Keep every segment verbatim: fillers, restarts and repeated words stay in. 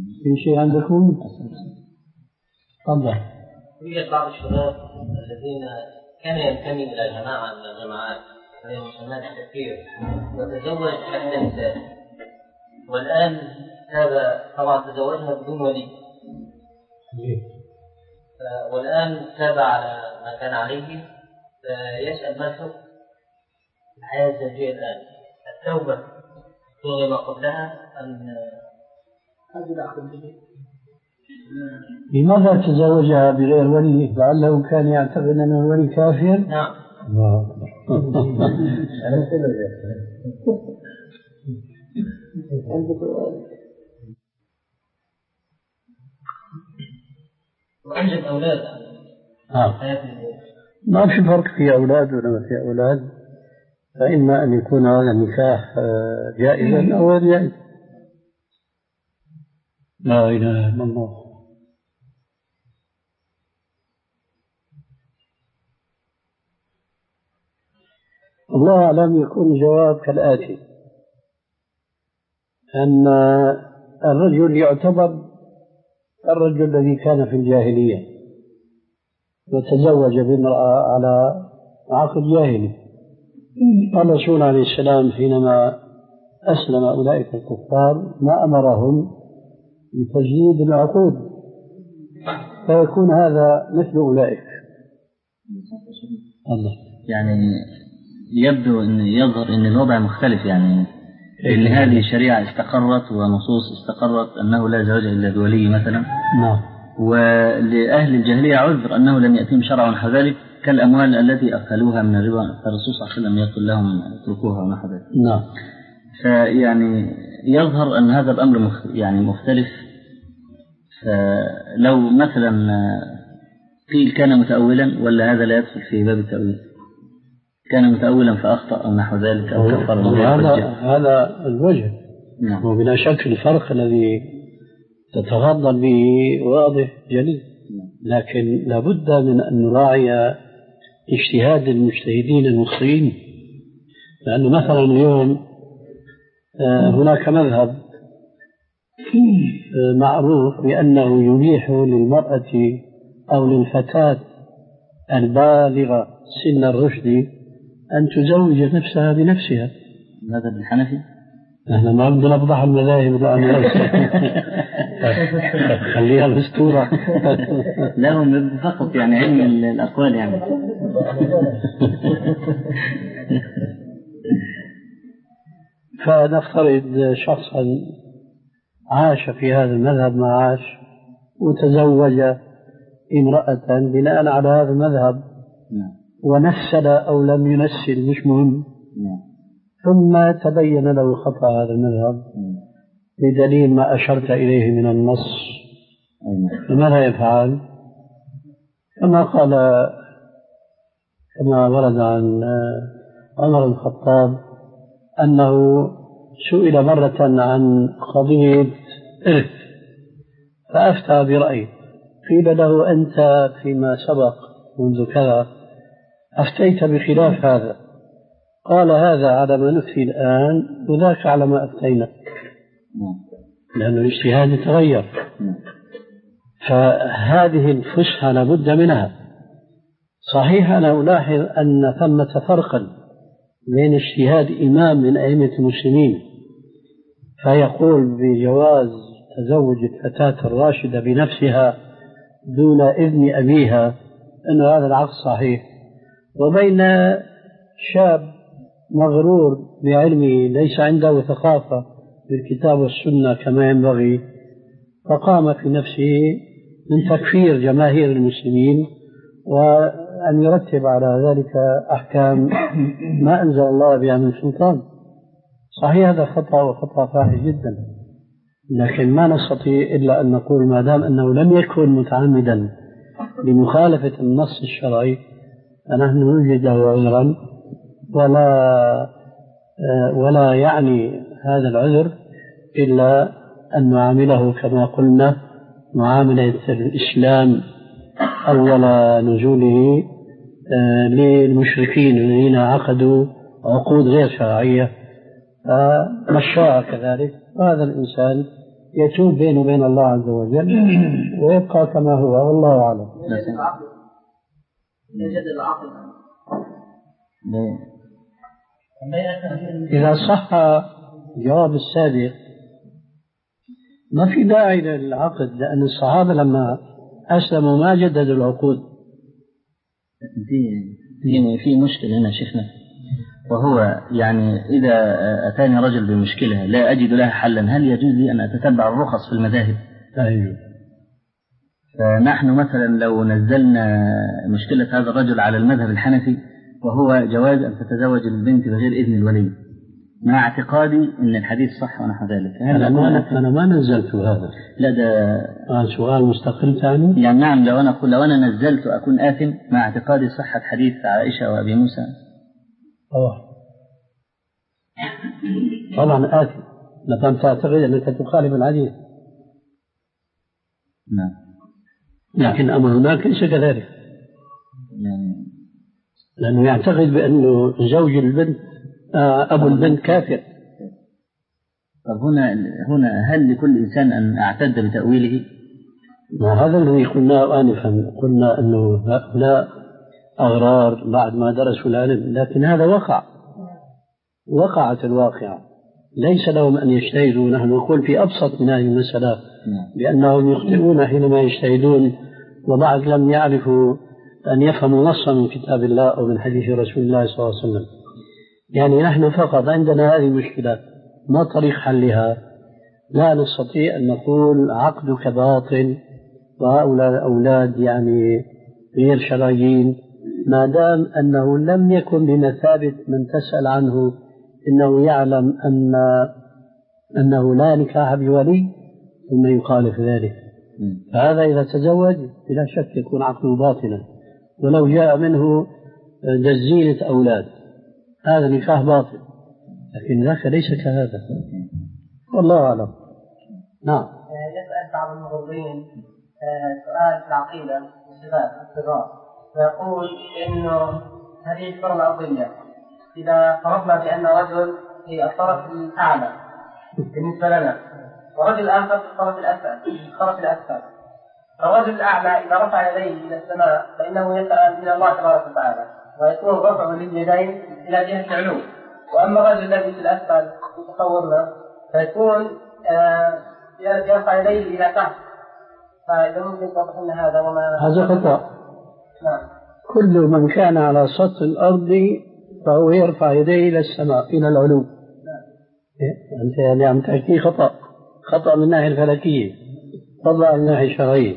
في شيء عندكم؟ تفضل. يوجد بعض الشباب الذين كان ينتمي إلى جماعة من الجماعات وهي مسمات التكفير وتزوج إحدى النساء، والآن هذا طبعا تزوجها بدون ولي، والآن تاب على ما كان عليه، يسأل ما الحكم الحياة الزوجية الآن؟ التوبة تلغي ما قبلها أم هذه العقد؟ لماذا تزوجها بغير ولي؟ لعله كان يعتقد أن الولي كافر. نعم. وأنجب أولاد. ما في فرق في أولاد ولا ما في أولاد، فإما أن يكون هذا النكاح جائزا أو غير جائز. لا إله إلا الله. الله أعلم. يكون الجواب كالآتي: أن الرجل يعتبر الرجل الذي كان في الجاهلية وتزوج بامرأة على عقد جاهلي. الرسول عليه السلام حينما أسلم أولئك الكفار ما أمرهم بتجديد العقود، فيكون هذا مثل أولئك. الله. يعني يبدو أن يظهر أن الوضع مختلف، يعني أن هذه الشريعة استقرت ونصوص استقرت أنه لا زواج إلا بولي مثلا. نعم. ولأهل الجاهلية عذر أنه لم يأتهم شرع ذلك كالأموال التي أكلوها من الربا، فالرسول صلى الله عليه وسلم يقول لهم اتركوها ونحو ذلك. نعم. فيعني يظهر أن هذا الأمر مخ... يعني مختلف. فلو مثلا قيل كان متأولا ولا هذا لا يدخل في باب التأويل؟ كان متأولا فأخطأ أو نحو ذلك أو كفر. هذا هذا الوجه. نعم. وبلا شك الفرق الذي تتفضل به واضح جلي، لكن لابد من أن نراعي اجتهاد المجتهدين المخطئين، لأنه مثلا اليوم هناك مذهب معروف بأنه يبيح للمرأة أو للفتاة البالغة سن الرشد أن تزوج نفسها بنفسها. هذا بالحنفي؟ نحن ما بدنا نفضح المذاهب الآن. خليها مستورة. لهم فقط يعني علم الأقوال يعني. فنفترض شخصا عاش في هذا المذهب ما عاش وتزوج امرأة بناء على هذا المذهب ونسل أو لم ينسل مش مهم، ثم تبين له خطأ هذا المذهب بدليل ما أشرت إليه من النص، فماذا يفعل؟ كما قال كما ورد عن عمر بن الخطاب أنه سئل مرة عن قضية إرث فأفتى برأيه، قيل له أنت فيما سبق منذ كذا أفتيت بخلاف هذا، قال هذا على ما نفتي الآن وذاك على ما أفتينا، لأن الاجتهاد يتغير. فهذه الفسحة لابد منها. صحيح أنا ألاحظ أن ثمة فرقا بين اجتهاد إمام من أئمة المسلمين فيقول بجواز تزوج الفتاة الراشدة بنفسها دون إذن أبيها أن هذا العقد صحيح، وبين شاب مغرور بعلمه ليس عنده ثقافة بالكتاب والسنة كما ينبغي فقام في نفسه من تكفير جماهير المسلمين وأن يرتب على ذلك أحكام ما أنزل الله بها من سلطان. صحيح هذا خطأ وخطأ فاحش جدا، لكن ما نستطيع إلا أن نقول ما دام أنه لم يكن متعمدا لمخالفة النص الشرعي فنحن نوجد له عذرا، ولا ولا يعني هذا العذر إلا أن نعامله كما قلنا معاملة الإسلام أول نزوله للمشركين الذين عقدوا عقود غير شرعية، فمشاء كذلك. وهذا الإنسان يتوب بينه وبين الله عز وجل ويبقى كما هو، والله أعلم. يجدد العقل. إذا صح جواب السابق ما في داعي للعقد، لأن الصحابة لما أسلموا ما جددوا العقود. في في في مشكلة هنا شيخنا، وهو يعني إذا أتاني رجل بمشكلة لا أجد لها حلا، هل يجوز لي أن أتتبع الرخص في المذاهب؟ أيوه. فنحن مثلا لو نزلنا مشكلة هذا الرجل على المذهب الحنفي وهو جواز أن تتزوج البنت بغير إذن الولي، مع اعتقادي أن الحديث صح ونحو ذلك، أنا ما أنا ما نزلت هذا. لا ده آه سؤال مستقل ثاني. يعني نعم، لو أنا لو أنا نزلت أكون آثم مع اعتقادي صحة حديث عائشة وأبي موسى. أوه. طبعا آثم ما دام تعتقد أنك تخالف الحديث. نعم. لكن أما هناك ليس كذلك. يعني لأنه يعتقد بأنه زوج البنت آه أبو البنت كافر. طب هنا هنا هل لكل إنسان أن أعتد بتأويله؟ وهذا الذي قلناه آنفا، قلنا أنه هؤلاء أغرار بعد ما درسوا العلم، لكن هذا وقع وقعت الواقعة، ليس لهم أن يجتهدوا. نحن نقول في أبسط من هذه المسألة بأنهم يخطئون حينما يجتهدون وبعد لم يعرفوا أن يفهموا نصا من كتاب الله أو من حديث رسول الله صلى الله عليه وسلم. يعني نحن فقط عندنا هذه المشكلات، ما طريق حلها؟ لا نستطيع أن نقول عقدك باطل وهؤلاء الأولاد يعني غير شرعيين ما دام أنه لم يكن بمثابة من تسأل عنه إنه يعلم أن أنه لا نكاح بولي ثم يخالف ذلك. فهذا إذا تزوج بلا شك يكون عقله باطلا، ولو جاء منه جزيلة أولاد هذا نكاح باطل، لكن ذاك ليس كهذا، والله أعلم. نعم. يسأل بعض المغرضين سؤال في العقيدة والصفات الصغار، ويقول إنه هذه الفرق الأرضية إذا فرضنا بأن رجل في الطرف الأعلى بالنسبة لنا ورجل آخر في الطرف الأسفل الطرف الأسفل، الرجل الأعلى إذا رفع يديه إلى السماء فإنه يسأل من الله تبارك وتعالى ويكون رفعه لليدين إلى جهة العلو، وأما الرجل الذي في الأسفل في تصورنا فيكون آه يرفع يديه إلى تحت. فإذا ممكن توضح لنا هذا وما هذا خطأ. نعم. كل من كان على سطح الأرض فهو يرفع يديه إلى السماء إلى العلو. أنت يعني عم تحكي خطأ، خطأ من الناحية الفلكية، طبعا من الناحية الشرعية.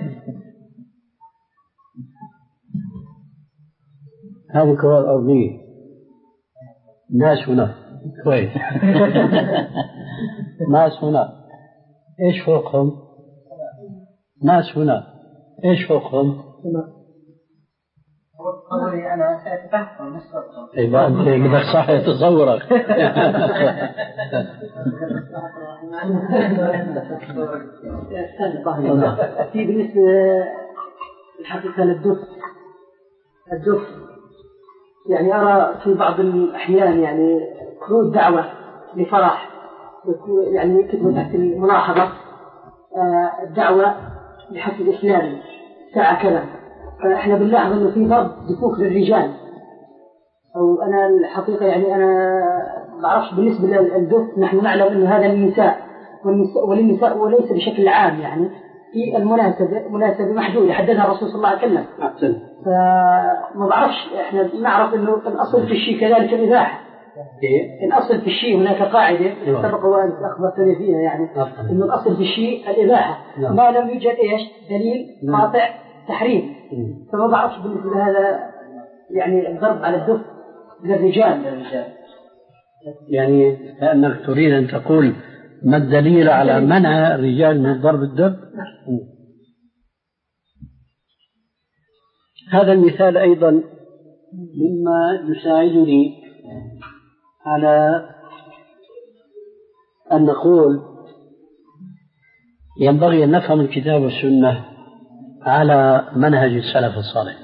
هذه الكرة الأرضية، ناس هنا كويس. ناس هنا إيش فوقهم؟ ناس هنا إيش فوقهم؟ قولي أنا سأتفهم نصفهم. إذا أنت بدك صح تصورك. في بالنسبة الحقيقة للدف الدف يعني أرى في بعض الأحيان يعني كروت دعوة لفرح يعني يكتبوا تحت الملاحظة الدعوة لحفل إسلامي ساعة كذا، فإحنا بنلاحظ إنه في ضرب دفوف للرجال، أو أنا الحقيقة يعني أنا بعرفش بالنسبة للدف نحن نعلم إنه هذا للنساء وللنساء وليس بشكل عام، يعني في المناسبة مناسبة محدودة حددها الرسول صلى الله عليه وسلم. فما بعرفش إحنا نعرف إنه الأصل في الشيء كذلك الإباحة. الأصل في الشيء هناك قاعدة سبق وأنت أخبرتني فيها يعني إنه الأصل في الشيء الإباحة ما لم يوجد إيش دليل قاطع تحريم. فما بعرفش بالنسبة لهذا يعني الضرب على الدف للرجال. يعني كأنك تريد أن تقول ما الدليل على منع الرجال من ضرب الدف؟ هذا المثال أيضا مما يساعدني على أن نقول ينبغي أن نفهم الكتاب والسنة على منهج السلف الصالح.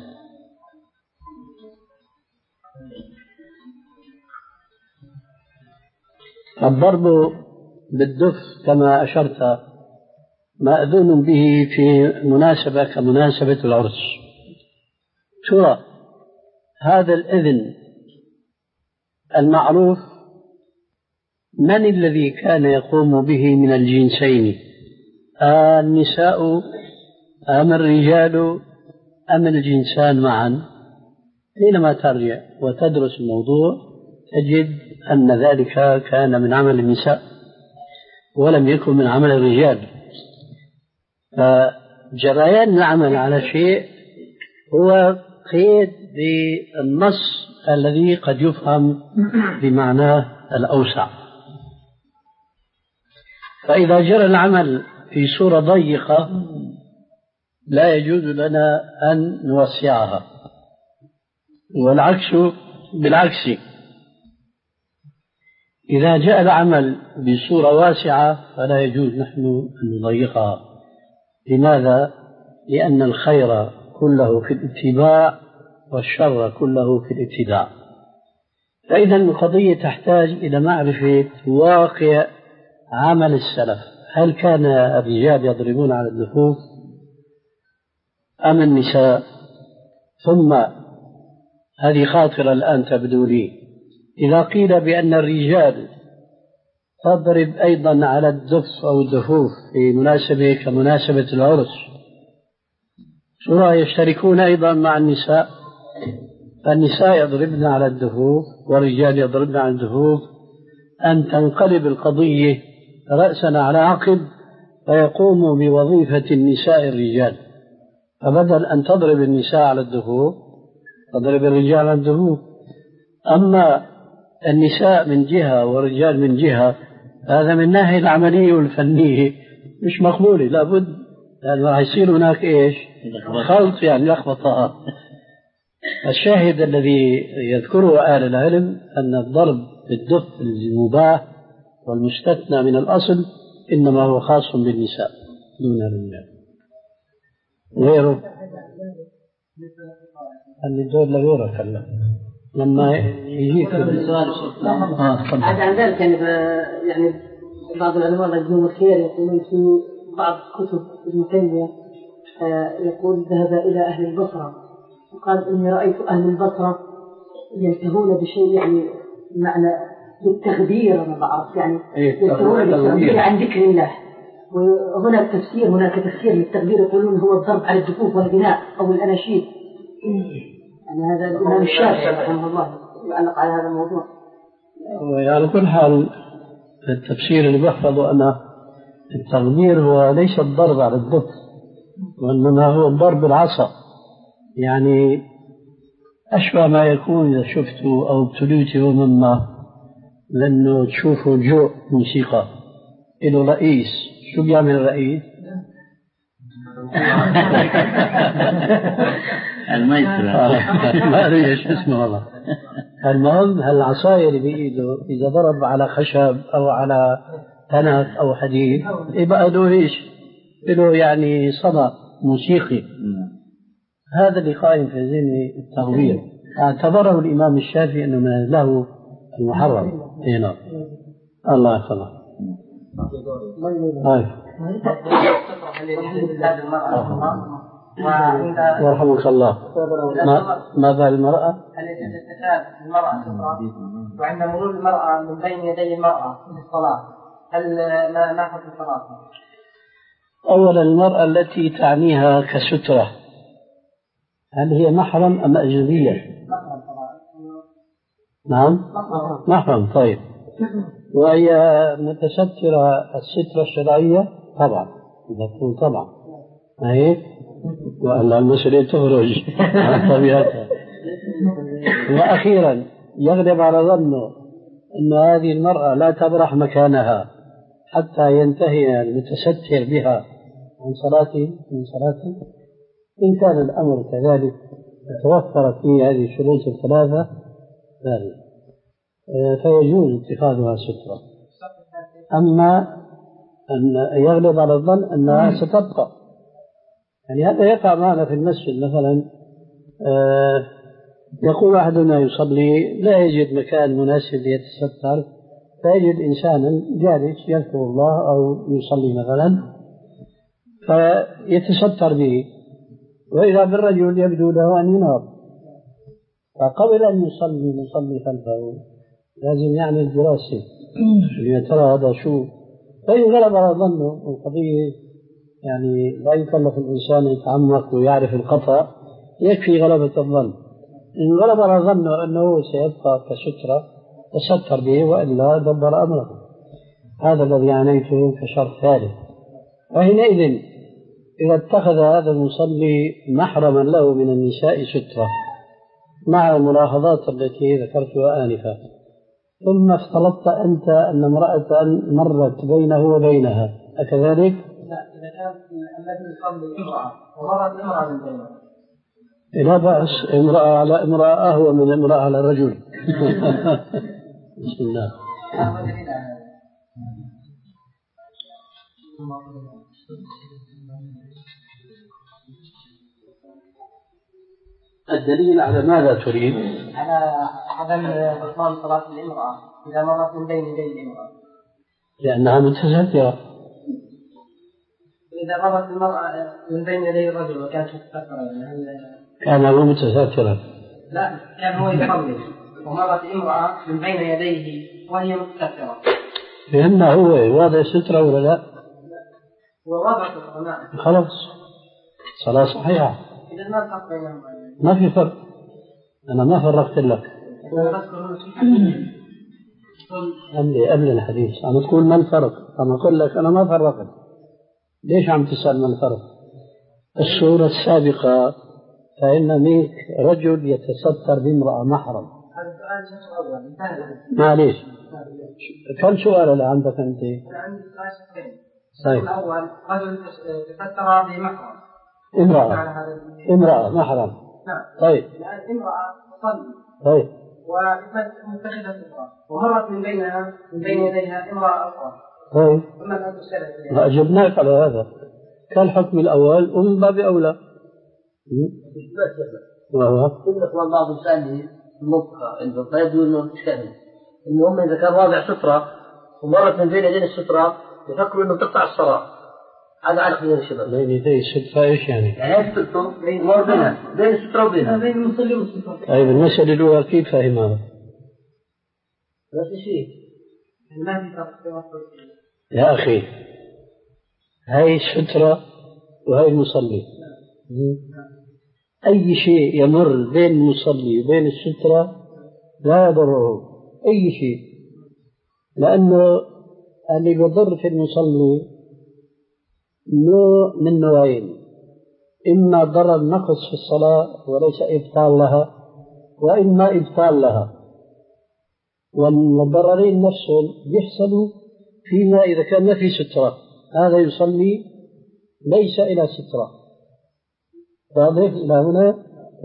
الضرب بالدف كما أشرت مأذون به في مناسبة كمناسبة العرس. ترى هذا الإذن المعروف من الذي كان يقوم به من الجنسين؟ النساء أم الرجال أم الجنسان معا؟ حينما ترجع وتدرس الموضوع تجد أن ذلك كان من عمل النساء ولم يكن من عمل الرجال. فجريان العمل على شيء هو قيد بالنص الذي قد يفهم بمعناه الأوسع. فإذا جرى العمل في صورة ضيقة لا يجوز لنا أن نوسعها، والعكس بالعكس. إذا جاء العمل بصورة واسعة فلا يجوز نحن أن نضيقها. لماذا؟ لأن الخير كله في الاتباع والشر كله في الابتداع. فإذا القضية تحتاج إلى معرفة واقع عمل السلف. هل كان الرجال يضربون على الدفوف أم النساء؟ ثم هذه خاطرة الآن تبدو لي، إذا قيل بأن الرجال تضرب أيضا على الدف أو الدفوف في مناسبة كمناسبة العرس، شو يشتركون أيضا مع النساء؟ فالنساء يضربن على الدفوف والرجال يضربن على الدفوف، أن تنقلب القضية رأسا على عقب فيقوم بوظيفة النساء الرجال، فبدل أن تضرب النساء على الدفوف تضرب الرجال على الدفوف. أما النساء من جهة والرجال من جهة، هذا من ناحية العملية والفنية مش مقبولة، لابد لأنه راح يصير هناك إيش؟ خلط، يعني لخبطة. الشاهد الذي يذكره أهل العلم أن الضرب بالدف المباح والمستثنى من الأصل إنما هو خاص بالنساء دون الرجال. غيره اللي دور لغيره كلا لما يجيك السؤال. عاد عن ذلك يعني يعني بعض العلماء يجزون الخير يقولون في بعض كتب ابن تيمية يقول ذهب إلى أهل البصرة وقال إني رأيت أهل البصرة ينتهون بشيء يعني معنى بالتغبير، أنا بعرف يعني ينتهون بالتغبير عن ذكر الله. وهناك تفسير هناك تفسير للتغبير يقولون هو الضرب على الدفوف والغناء أو الأناشيد. يعني هذا الإمام الشافعي رحمه الله يعلق على هذا الموضوع. وعلى كل حال التفسير اللي بحفظه أنا التغبير هو ليس الضرب على الدف، وإنما هو الضرب بالعصا، يعني أشبه ما يكون إذا شفتوا أو ابتليتوا مما لأنه تشوفوا جو موسيقى إله رئيس. شو بيعمل الرئيس؟ المايسترو ما أدري إيش اسمه والله. المهم هالعصاية اللي بإيده إذا ضرب على خشب أو على تنف أو حديد يبقى له إيش؟ له يعني صدى موسيقي. هذا اللي قائم في ذهني التغبير، اعتبره الإمام الشافعي أنه من له المحرم. هنا الله يحفظه. يرحمك الله. ما بال المرأة؟ هل يجوز اتخاذ المرأة سترة وعند مرور المرأة من بين يدي المرأة في الصلاة هل لا ناخذ الصلاة؟ أولا المرأة التي تعنيها كسترة هل هي محرم أم أجنبية؟ نعم محرم. طيب وهي متسترة السترة الشرعية طبعا تقول طبعا ما هي وأن المسؤولية تخرج عن طبيعتها. وأخيرا يغلب على ظنه أن هذه المرأة لا تبرح مكانها حتى ينتهي المتستر بها عن صلاته من صلاته. إن كان الأمر كذلك توفرت فيه هذه الشروط الثلاثة ذلك فيجوز اتخاذها سترة. أما أن يغلب على الظن أنها ستبقى، يعني هذا يقع معنا في المسجد مثلا يقول أحدنا يصلي لا يجد مكان مناسب ليتستر فيجد إنسانا جالس يذكر الله أو يصلي مثلا فيتستر به، وإذا بالرجل يبدو له أن ينام، فقبل أن يصلي يصلي خلفه لازم يعمل دراسة يا ترى هذا شو. فإن غلب على ظنه القضية يعني لا يكلف الإنسان يتعمق ويعرف الخطأ، يكفي غلبة الظن. إن غلب على ظنه أنه سيبقى كسترة تستر به وإلا دبر أمره. هذا الذي عنيته كشرط ثالث. وحينئذ إذا اتخذ هذا المصلي محرما له من النساء سترة مع الملاحظات التي ذكرتها آنفا، ثم افترضت أنت أن امرأة مرت بينه وبينها، أكذلك؟ لا، إذا كان الذي يصلي امرأة ومرت امرأة من بينها لا بأس، امرأة على امرأة أهوى من امرأة على رجل. بسم الله. الدليل على ماذا تريد؟ على عدم بطلان صلاة الامرأة إذا مرت من بين يدي الامرأة، لأنها متسترة. إذا مرت المرأة من بين يدي الرجل وكانت متسترة كان هو متسترا؟ لا، كان هو يصلي ومرت امرأة من بين يديه وهي متسترة. فهمنا هو واضع سترة ولا لا؟ ووضع سترة. خلاص صلاة صحيحة. إذا ما فرق بينهما. ما في فرق، أنا ما فرقت لك. قبل قبل الحديث أنا تقول ما الفرق، أنا أقول لك أنا ما فرقت. ليش عم تسأل ما الفرق؟ السورة السابقة فإن ميك رجل يتستر بامرأة محرم. هذا سؤال أول. معليش، كم سؤال اللي عندك أنت؟ أنا عندي سؤال. طيب. الأول رجل تستر بمحرم. امرأة امرأة محرم. نعم. طيب. الآن امرأة تصلي. طيب. ومتخذت امرأة ومرت من بينها من بين يديها امرأة أخرى. طيب. ثم الآن تسأل. أجبناك على هذا. كالحكم الأول ومن باب أولى. وهو كل إخوان بعض يسألني المنطقة عنده فيبدو إنه مشكلة إنه هم إذا كان واضع سترة ومرت من بين يدين السترة يفكروا إنه بتقطع الصلاة. هذا على خلال الشباب. بين يدي السترة إيش يعني؟ يعني سترته مر بينها بين السترة وبينها. بين المصلي والسترة. طيب المسألة الأولى أكيد فاهمها. نفس الشيء. ما في فرق. يا أخي هاي السترة وهاي المصلي. أي شيء يمر بين المصلي وبين السترة لا يضره أي شيء، لأنه اللي يضر في المصلي نوع من نوعين: إما ضرر نقص في الصلاة وليس إبطال لها، وإما إبطال لها. والضررين نفسهم يحصلوا فيما إذا كان ما في سترة، هذا يصلي ليس إلى سترة. واضح إلى هنا؟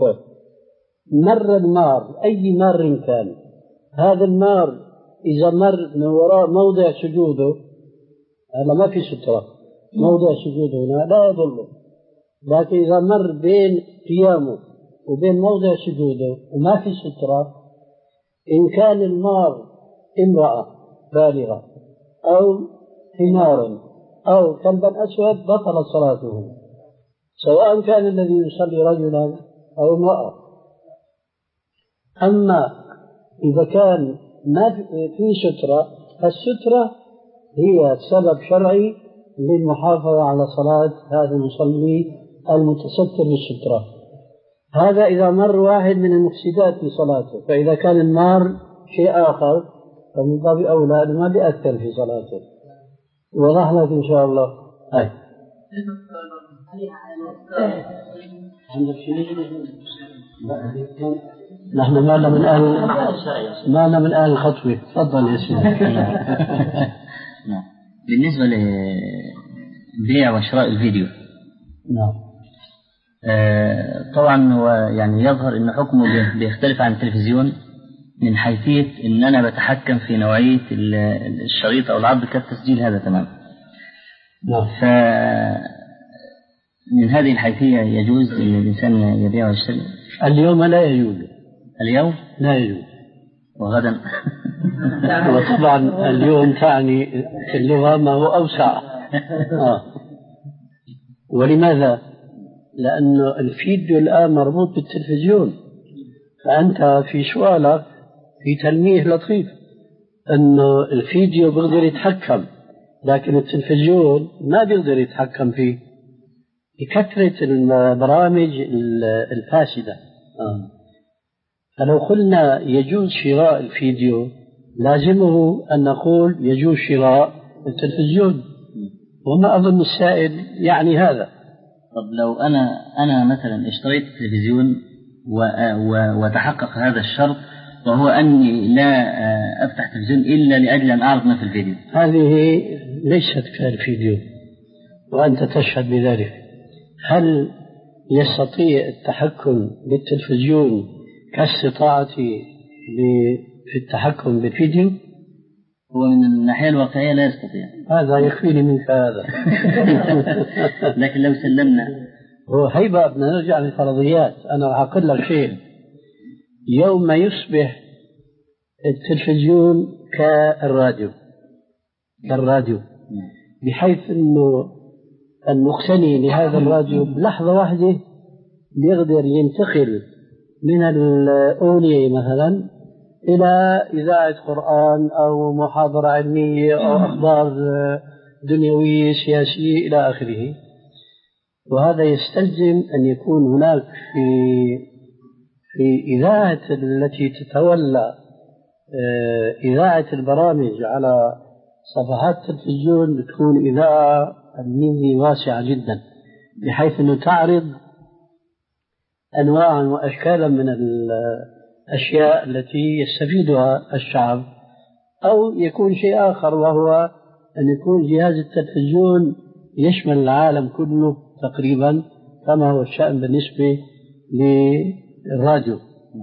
مر النار أي مار كان، هذا النار إذا مر من وراء موضع سجوده هذا ما في سترة، موضع سجوده هنا لا يضره. لكن إذا مر بين قيامه وبين موضع سجوده وما في سترة، إن كان النار امرأة بالغة أو حمار أو كلبا أسود بطل صلاته، سواء كان الذي يصلي رجلا أو امرأة. أما إذا كان ما في سترة، فالسترة هي سبب شرعي للمحافظة على صلاة هذا المصلي المتستر بالسترة. هذا إذا مر واحد من المفسدات في صلاته، فإذا كان النار شيء آخر فمن باب أولى ما بيأثر في صلاته. وضح لك إن شاء الله. هاي عندك شيء؟ نحن ما لنا من أهل ما لنا من أهل الخطوة. تفضل يا سيدي. بالنسبة لبيع وشراء الفيديو، نعم. آه طبعا هو يعني يظهر أن حكمه بيختلف عن التلفزيون من حيثية أن أنا بتحكم في نوعية الشريط أو العرض كالتسجيل، هذا تمام. نعم. فمن هذه الحيثية يجوز أن الإنسان يبيع ويشتري؟ اليوم لا يجوز. اليوم لا يجوز. وغدا وطبعا اليوم تعني في اللغة ما هو أوسع. آه. ولماذا؟ لأنه الفيديو الآن مربوط بالتلفزيون، فأنت في سؤالك في تلميح لطيف أنه الفيديو بيقدر يتحكم، لكن التلفزيون ما بيقدر يتحكم فيه بكثرة البرامج الفاسدة. آه. فلو قلنا يجوز شراء الفيديو لازمه أن نقول يجوز شراء التلفزيون، وما أظن السائل يعني هذا. طب لو أنا أنا مثلا اشتريت التلفزيون وتحقق هذا الشرط، وهو أني لا أفتح تلفزيون إلا لأجل أن أعرض ما في الفيديو، هذه ليست كالفيديو وأنت تشهد بذلك. هل يستطيع التحكم بالتلفزيون كاستطاعتي في التحكم بالفيديو؟ هو من الناحية الواقعية لا يستطيع. هذا يكفيني منك هذا. لكن لو سلمنا هو هيبة بدنا نرجع للفرضيات. أنا راح أقول لك شيء، يوم ما يصبح التلفزيون كالراديو كالراديو بحيث أنه المقتني لهذا الراديو بلحظة واحدة بيقدر ينتقل من الأغنية مثلا إلى إذاعة قرآن أو محاضرة علمية أو أخبار دنيوية سياسية إلى آخره. وهذا يستلزم أن يكون هناك في في إذاعة التي تتولى إذاعة البرامج على صفحات التلفزيون تكون إذاعة علمية واسعة جدا، بحيث أنه تعرض أنواعا وأشكالا من الأشياء التي يستفيدها الشعب. أو يكون شيء آخر، وهو أن يكون جهاز التلفزيون يشمل العالم كله تقريبا، كما هو الشأن بالنسبة للراديو.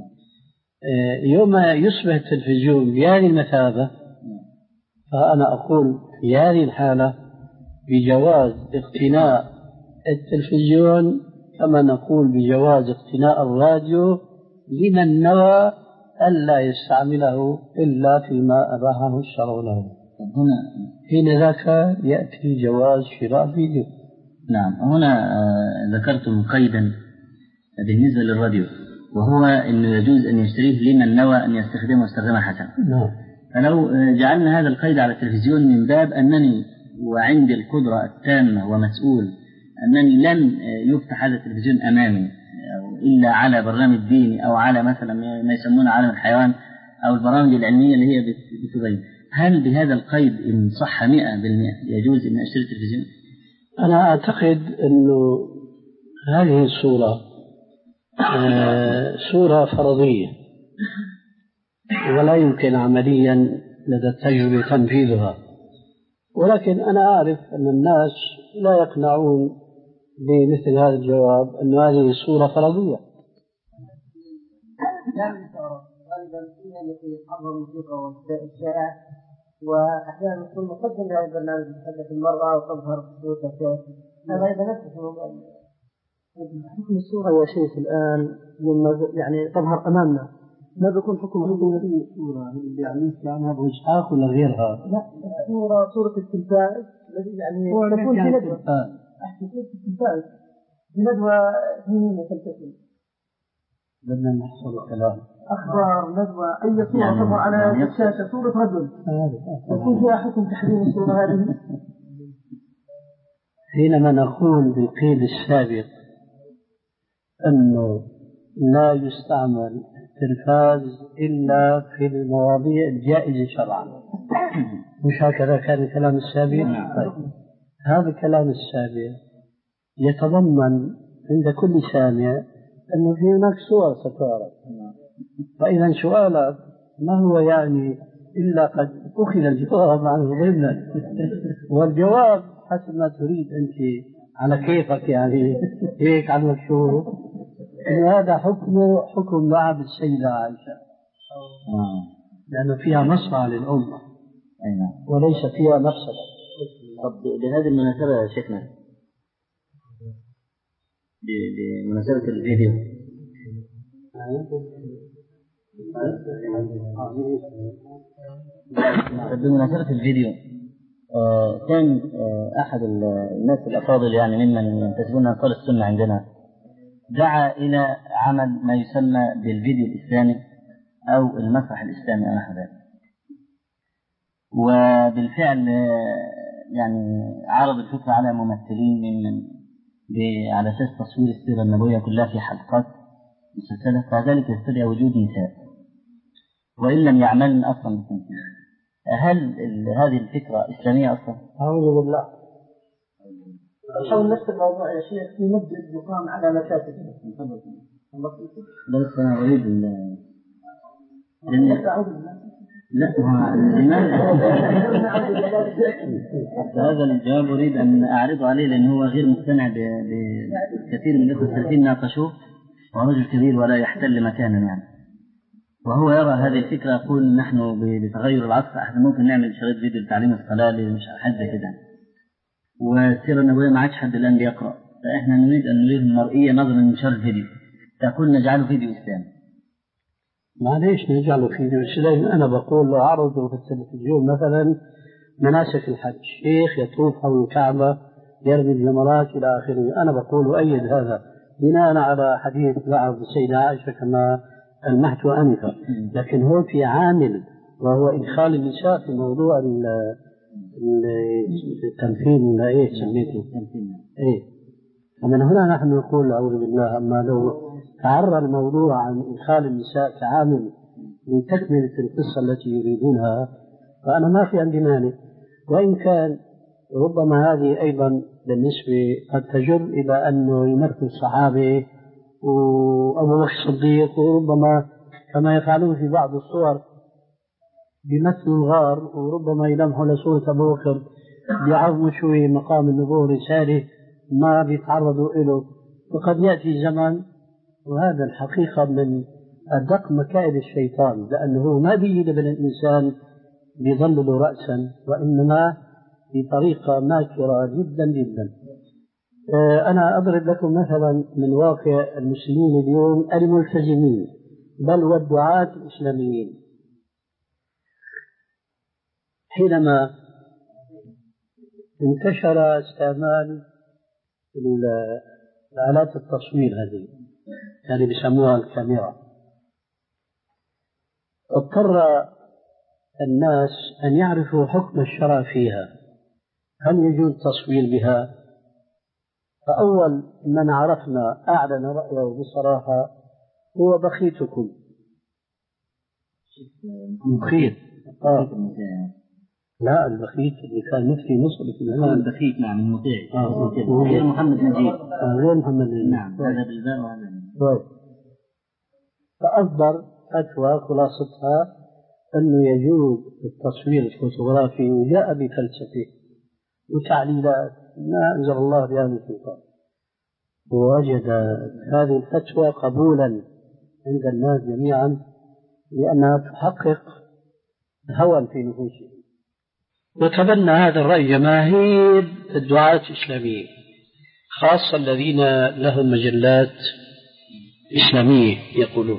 يوم يصبح التلفزيون بهذه المثابة، فأنا أقول في هذه الحالة بجواز اقتناء التلفزيون كما نقول بجواز اقتناء الراديو لمن نوى ألا يستعمله إلا فيما أباحه الشرع له. هنا حين ذاك يأتي جواز شراء فيديو. نعم. هنا ذكرتم قيدا بالنسبة للراديو، وهو أنه يجوز أن يشتريه لمن نوى أن يستخدمه استخداما حسنا. نعم. فلو جعلنا هذا القيد على التلفزيون من باب أنني وعندي القدرة التامة ومسؤول أنني لن يفتح هذا التلفزيون أمامي إلا على برنامج ديني أو على مثلا ما يسمونه عالم الحيوان أو البرامج العلمية اللي هي بتبين، هل بهذا القيد إن صح مئة بالمئة يجوز أن أشتري التلفزيون؟ أنا أعتقد أنه هذه الصورة صورة فرضية ولا يمكن عمليا لدى التجربة تنفيذها، ولكن أنا أعرف أن الناس لا يقنعون بمثل هذا الجواب أن هذه صورة فرضية. نعم، غالبا التي يقرر الموسيقى والشائع، وأحيانا يكون مقدم لهذا البرنامج يتحدث المرأة وتظهر صوتها، هذا أيضا نفس حكم الصورة يا شيخ. الآن لما يعني تظهر أمامنا ما بيكون حكم حكم الصورة اللي يعني عنها بوجهاك ولا غيرها؟ لا، صورة صورة التلفاز الذي يعني تكون في ندوة، أحسن صورة التلفاز في ندوة دينية تلتزم. بدنا نحصل الكلام. أخبار ندوة أي صورة يعني تظهر على الشاشة صورة رجل يكون فيها حكم تحريم الصورة هذه. حينما نقول بالقيد السابق أنه لا يستعمل التلفاز إلا في المواضيع الجائزة شرعا، مش هكذا كان الكلام السابق؟ طيب. هذا الكلام السابق يتضمن عند كل سامع أنه في هناك صور ستعرض، فإذا سؤالك ما هو يعني إلا قد أخذ الجواب عنه ضمنا، والجواب حسب ما تريد أنت على كيفك، يعني هيك على المكشوف، إن هذا حكمه حكم لعب السيدة عائشة، لأنه فيها مصلحة للأمة وليس فيها مفسدة. طب بهذه المناسبة يا شيخنا، بمناسبة الفيديو، بمناسبة الفيديو، آه كان آه أحد الناس الأفاضل يعني ممن ينتسبون أنصار السنة عندنا دعا إلى عمل ما يسمى بالفيديو الإسلامي أو المسرح الإسلامي أو نحو ذلك، وبالفعل يعني عرض الفكرة على ممثلين من على أساس تصوير السيرة النبوية كلها في حلقات مسلسلة، فذلك يستدعي وجود نساء وإن لم يعملن أصلا بالتمثيل. هل هذه الفكرة إسلامية أصلا؟ أعوذ بالله. حول نفس الموضوع يا شيخ، في مسجد يقام على مكاتب. بس أنا أريد لا الإمام هذا الجواب أريد أن أعرضه عليه لأنه هو غير مقتنع بكثير من الأخوة السلفيين ناقشوه، ورجل كبير ولا يحتل مكانا يعني، وهو يرى هذه الفكرة. يقول نحن بتغير العصر احنا ممكن نعمل شريط فيديو لتعليم الصلاة مش حد كده، والسيرة النبوية ما عادش حد الآن بيقرأ، فإحنا نريد أن نريد المرئية نظرا من شرط فيديو، تقول نجعله فيديو إسلامي. معليش نجعله فيديو إسلامي. أنا بقول له عرضوا في التلفزيون مثلا مناسك الحج، شيخ يطوف حول الكعبة يرمي الجمرات إلى آخره، أنا بقول أيد هذا بناء على حديث بعض السيدة عائشة كما المحت أنفا، لكن هو في عامل وهو إدخال النساء في موضوع التمثيل ولا إيه سميته إيه. ومن هنا نحن نقول أعوذ بالله، أما لو تعرى الموضوع عن إدخال النساء كعامل لتكملة القصة التي يريدونها فأنا ما في عندي مانع، وإن كان ربما هذه أيضا بالنسبة قد تجر إلى أنه يمثل الصحابة وأبو بكر الصديق، وربما كما يفعلون في بعض الصور بيمثلوا الغار، وربما يلمحوا لصورة أبو بكر بيعظموا شوي مقام النبوة رسالة ما بيتعرضوا له، وقد يأتي زمن وهذا الحقيقة من أدق مكائد الشيطان، لأنه ما بيجي لبن الإنسان بيظلل رأسا، وإنما بطريقة ماكرة جدا جدا. أنا أضرب لكم مثلا من واقع المسلمين اليوم الملتزمين بل والدعاة الإسلاميين. حينما انتشر استعمال آلات التصوير هذه يعني بيسموها الكاميرا، اضطر الناس أن يعرفوا حكم الشرع فيها، هل يجوز التصوير بها؟ فأول من عرفنا أعلن رأيه بصراحة هو بخيتكم. بخيت آه. لا البخيت اللي كان مفتي مصر في الزمان البخيت نعم المطيع آه. غير محمد نجيب آه. غير محمد نجيب نعم هذا بالباء وهذا طيب. فأصدر فتوى خلاصتها أنه يجوز التصوير الفوتوغرافي، وجاء بفلسفه وتعليلات ما أنزل الله بها من سلطان، ووجد هذه الفتوى قبولا عند الناس جميعا لأنها تحقق هوى في نفوسهم. وتبنى هذا الرأي جماهير الدعاة الإسلاميين خاصة الذين لهم مجلات إسلامية يقولون.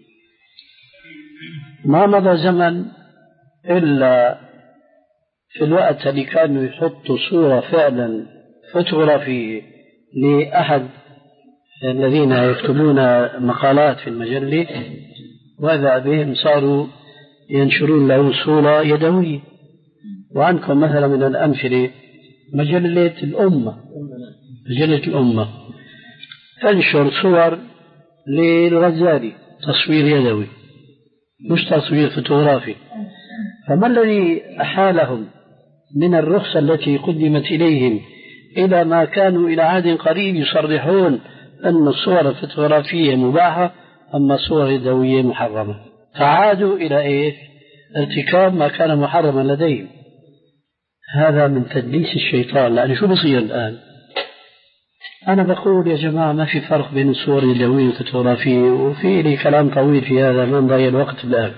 ما مضى زمن إلا في الوقت اللي كانوا يحطوا صورة فعلا فوتوغرافية لأحد الذين يكتبون مقالات في المجلة، وإذا بهم صاروا ينشرون له صورة يدوية. وعنكم مثلا من الأمثلة مجلة الأمة، مجلة الأمة تنشر صور للغزالي تصوير يدوي مش تصوير فوتوغرافي. فما الذي أحالهم من الرخصة التي قدمت إليهم إلى ما كانوا إلى عهد قريب يصرحون أن الصور الفوتوغرافية مباحة أما الصور اليدوية محرمة؟ فعادوا إلى إيه؟ ارتكاب ما كان محرما لديهم. هذا من تدليس الشيطان. لأن شو بصير الآن؟ أنا بقول يا جماعة ما في فرق بين الصور اليدوية والفوتوغرافية، وفي لي كلام طويل في هذا ما نضيع الوقت الآن.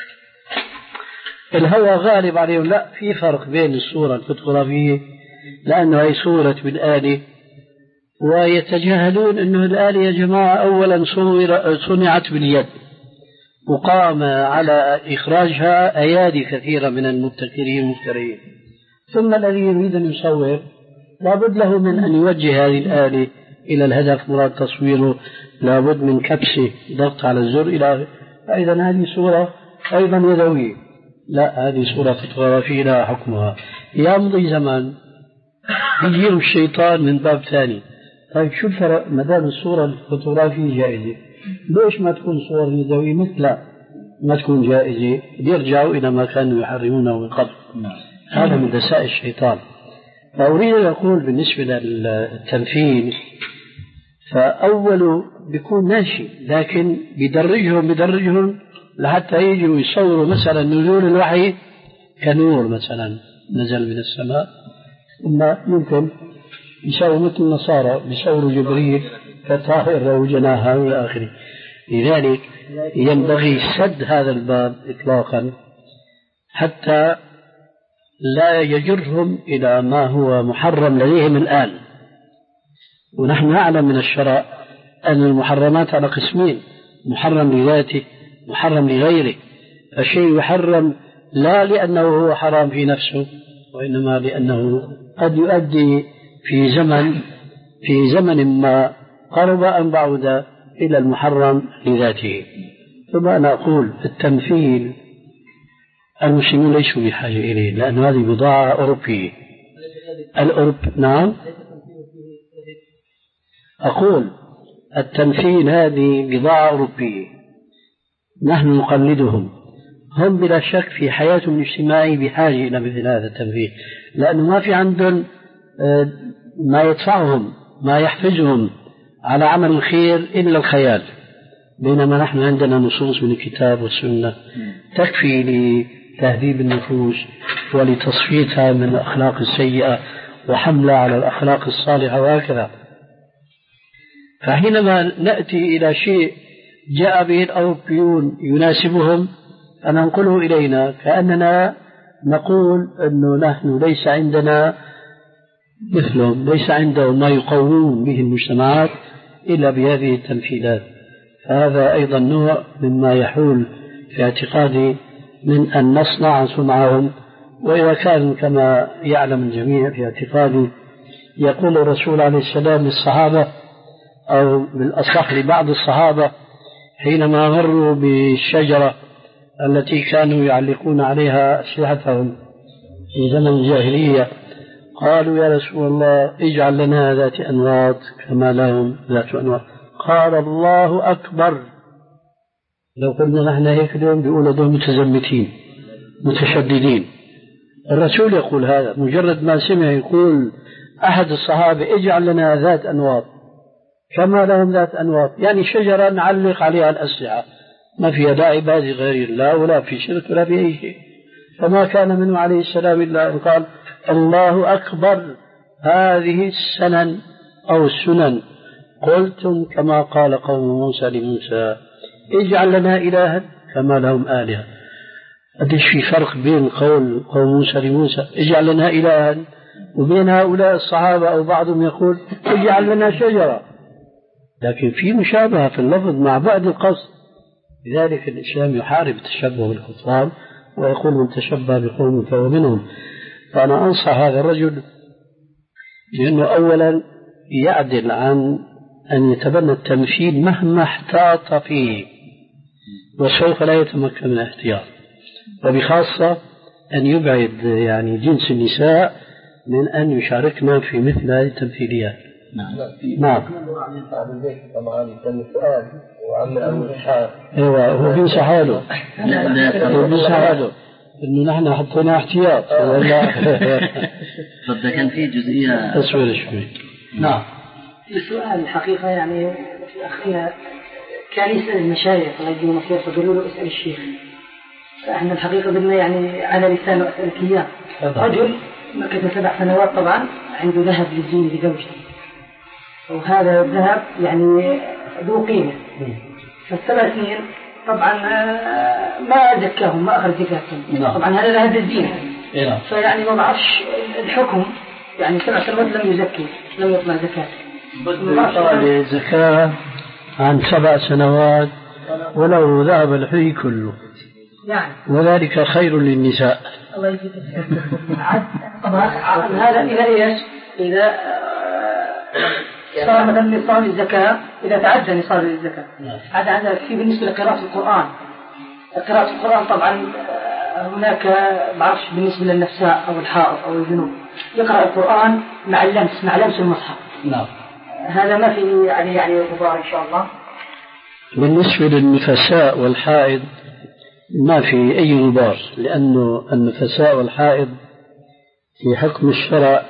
الهوى غالب عليهم. لا، في فرق بين الصورة الفوتوغرافية لأنه هي صورة بالآلة، ويتجاهلون أنه الآلة يا جماعة أولا صنعت باليد، وقام على إخراجها أيادي كثيرة من المبتكرين المفترين. ثم الذي يريد أن يصور لابد له من أن يوجه هذه الآلة إلى الهدف مراد تصويره، لابد من كبسه ضغط على الزر إلى. فإذا هذه صورة أيضا يدوية، لا هذه صورة فوتوغرافية لها حكمها. يمضي زمان يجيب الشيطان من باب ثاني. طيب شو الفرق ما دام الصورة الفوتوغرافية جائزة، ليش ما تكون صور يدوية مثل ما تكون جائزة؟ يرجعوا إلى ما كانوا يحرمونه من قبل. هذا من دساء الشيطان. فأريد أن أقول بالنسبة للتمثيل فأوله بيكون ماشي، لكن بدرجهم بدرجهم لحتى يجوا يصوروا مثلا نزول الوحي كنور مثلا نزل من السماء، ثم يمكن يسووا مثل النصارى بيصوروا جبريل كطائر أو جناها إلى آخره. لذلك ينبغي سد هذا الباب إطلاقا حتى لا يجرهم إلى ما هو محرم لديهم الآن. ونحن نعلم من الشرع أن المحرمات على قسمين: محرم لذاته، محرم لغيره. فالشيء يحرم لا لأنه هو حرام في نفسه، وإنما لأنه قد يؤدي في زمن في زمن ما قرب أن بعد إلى المحرم لذاته. ثم أنا أقول التمثيل المسلمون ليسوا بحاجة إليه، لأن هذه بضاعة أوروبية. الأوروب نعم أقول التمثيل هذه بضاعة أوروبية، نحن نقلدهم. هم بلا شك في حياتهم الاجتماعية بحاجة إلى مثل هذا التمثيل، لأنه ما في عندهم ما يدفعهم ما يحفزهم على عمل الخير إلا الخيال، بينما نحن عندنا نصوص من الكتاب والسنة تكفي لتهذيب النفوس ولتصفيتها من الأخلاق السيئة وحملها على الأخلاق الصالحة وهكذا. فحينما نأتي إلى شيء جاء به الأوروبيون يناسبهم فننقله إلينا كأننا نقول أنه نحن ليس عندنا مثلهم، ليس عندهم ما يقومون به المجتمعات إلا بهذه التمثيلات. فهذا أيضا نوع مما يحول في اعتقادي من أن نصنع صنعهم. وإذا كان كما يعلم الجميع في اعتقادي يقول الرسول عليه السلام للصحابة أو بالأصح لبعض الصحابة حينما مروا بالشجرة التي كانوا يعلقون عليها أسلحتهم في زمن الجاهلية، قالوا يا رسول الله اجعل لنا ذات أنواط كما لهم ذات أنواط. قال الله أكبر. لو قلنا نحن هيك اليوم بيقولوا دول متزمتين متشددين. الرسول يقول هذا مجرد ما سمع يقول أحد الصحابة اجعل لنا ذات أنواط كما لهم ذات أنواط، يعني شجرة نعلق عليها الأسلحة ما فيها لا عبادة غير الله ولا في شرك ولا في أي شيء. فما كان منه عليه السلام إلا أن قال الله أكبر، هذه السنن أو السنن قلتم كما قال قوم موسى لموسى اجعل لنا إلها كما لهم آلهة. قديش في فرق بين قول قوم موسى لموسى اجعل لنا إلها وبين هؤلاء الصحابة أو بعضهم يقول اجعل لنا شجرة، لكن في مشابهة في اللفظ مع بعض القصد. لذلك الإسلام يحارب التشبه بالكفار ويقول من تشبه بقوم فهو منهم. فأنا أنصح هذا الرجل لأنه أولا يعدل عن أن يتبنى التمثيل مهما احتاط فيه، وسوف لا يتمكن من الاحتياط، وبخاصة أن يبعد يعني جنس النساء من أن يشاركنا في مثل هذه التمثيليات. نعم نعم طبعا كان سؤال وعم الأمر حال ايوه هو بينسى حاله هو بينسى حاله انه نحن حطينا احتياط ولا بس كان في جزئية تصوير شوي. نعم السؤال الحقيقة يعني في أخينا كان يسأل المشايخ الله يجزيهم خير فقالوا له اسأل الشيخ، فإحنا الحقيقة بدنا يعني على لسان أسألك إياه. رجل مكث سبع سنوات طبعا عنده ذهب للزينة لزوجته، وهذا الذهب يعني ذو قيمة، فالسبع سنين طبعا ما زكاهم ما أخذ زكاتهم، طبعا هذا ذهب للزينة، فيعني ما بعرفش الحكم يعني سبع سنوات لم يزكي لم يطلع زكاة. الزكاة عن سبع سنوات ولو ذهب الحي كله يعني وذلك خير للنساء. الله يجزيك. طبعا هذا إذا إيش؟ إذا صار مثلا نصاب الزكاة، إذا تعدى نصاب الزكاة. هذا هذا في بالنسبة لقراءة القرآن. قراءة القرآن طبعا هناك ما أعرفش بالنسبة للنساء أو الحائض أو الجنوب يقرأ القرآن مع اللمس مع لمس المصحف. نعم. هذا ما في يعني يعني غبار إن شاء الله. بالنسبة للنفساء والحائض ما في أي غبار، لأنه النفساء والحائض في حكم الشرع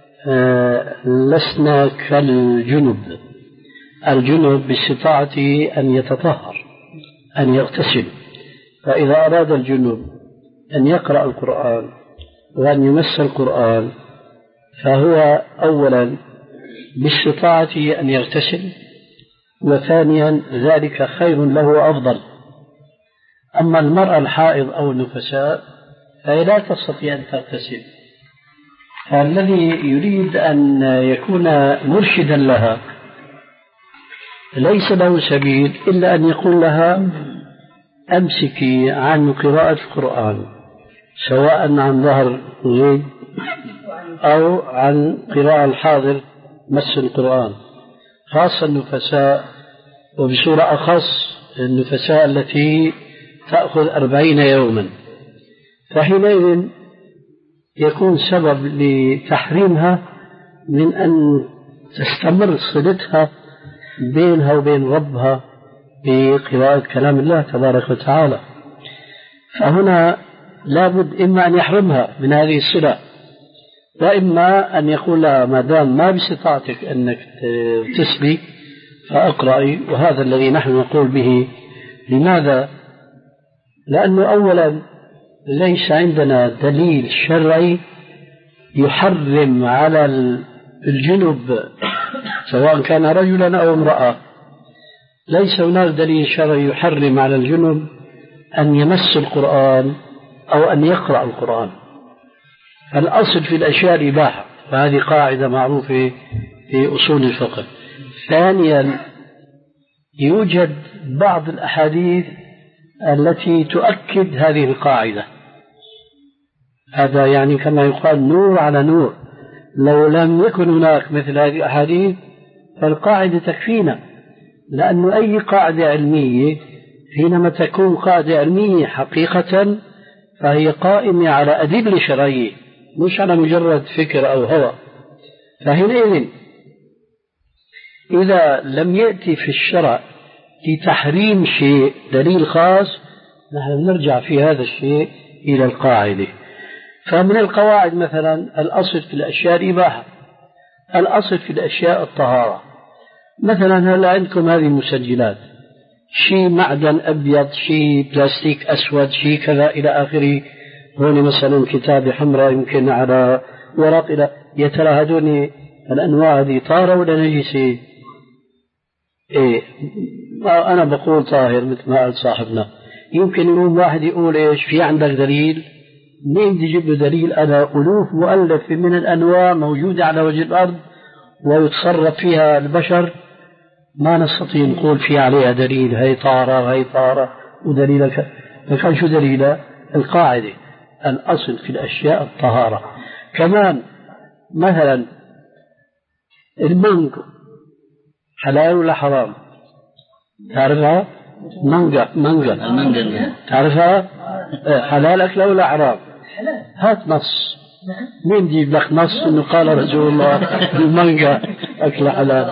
لسنا كالجنب. الجنب باستطاعته أن يتطهر أن يغتسل، فإذا أراد الجنب أن يقرأ القرآن وأن يمس القرآن فهو أولا باستطاعته أن يغتسل، وثانيا ذلك خير له وأفضل. أما المرأة الحائض أو النفساء فهي لا تستطيع أن تغتسل، فالذي يريد أن يكون مرشدا لها ليس له سبيل إلا أن يقول لها أمسكي عن قراءة القرآن، سواء عن ظهر غيب أو عن قراءة الحاضر مس القرآن، خاصة النفساء، وبصورة أخص النفساء التي تأخذ أربعين يوما، فحينئذ يكون سبب لتحريمها من أن تستمر صلتها بينها وبين ربها بقراءة كلام الله تبارك وتعالى. فهنا لابد إما أن يحرمها من هذه الصلة، وإما أن يقول لها ما دام ما باستطاعتك أنك تسبي فأقرأي، وهذا الذي نحن نقول به. لماذا؟ لأنه أولا ليس عندنا دليل شرعي يحرم على الجنب سواء كان رجلا أو امرأة، ليس هناك دليل شرعي يحرم على الجنب أن يمس القرآن أو أن يقرأ القرآن. الأصل في الأشياء الإباحة، وهذه قاعدة معروفة في أصول الفقه. ثانيا يوجد بعض الأحاديث التي تؤكد هذه القاعدة، هذا يعني كما يقال نور على نور. لو لم يكن هناك مثل هذه الأحاديث فالقاعدة تكفينا، لأن أي قاعدة علمية حينما تكون قاعدة علمية حقيقة فهي قائمة على أدلة شرعية مش على مجرد فكر أو هوى. فحينئذ إذا لم يأتي في الشرع لتحريم شيء دليل خاص، نحن نرجع في هذا الشيء إلى القاعدة. فمن القواعد مثلا الأصل في الأشياء الإباحة، الأصل في الأشياء الطهارة. مثلا هل عندكم هذه المسجلات شيء معدن أبيض، شيء بلاستيك أسود، شيء كذا إلى آخره، هون مثلا كتابة حمراء يمكن على ورق إلى، يا ترى هذول الأنواع هذه طاهرة ولا نجسة؟ إيه أنا بقول طاهر مثل ما قال صاحبنا. يمكن يوم واحد يقول إيش في عندك دليل؟ مين بدي يجيب له دليل؟ أنا ألوف مؤلفة من الأنواع موجودة على وجه الأرض ويتصرف فيها البشر، ما نستطيع نقول في عليها دليل هي طارة هي طارة ودليلك. فكان شو دليلها؟ القاعدة الأصل في الأشياء الطهارة. كمان مثلا المانجو حلال ولا حرام؟ تعرفها؟ مانجا مانجا المانجا تعرفها؟ حلال أكلها ولا حرام؟ هات نص، مين يجيب لك نص إنه قال رسول الله المانجا أكلها حلال؟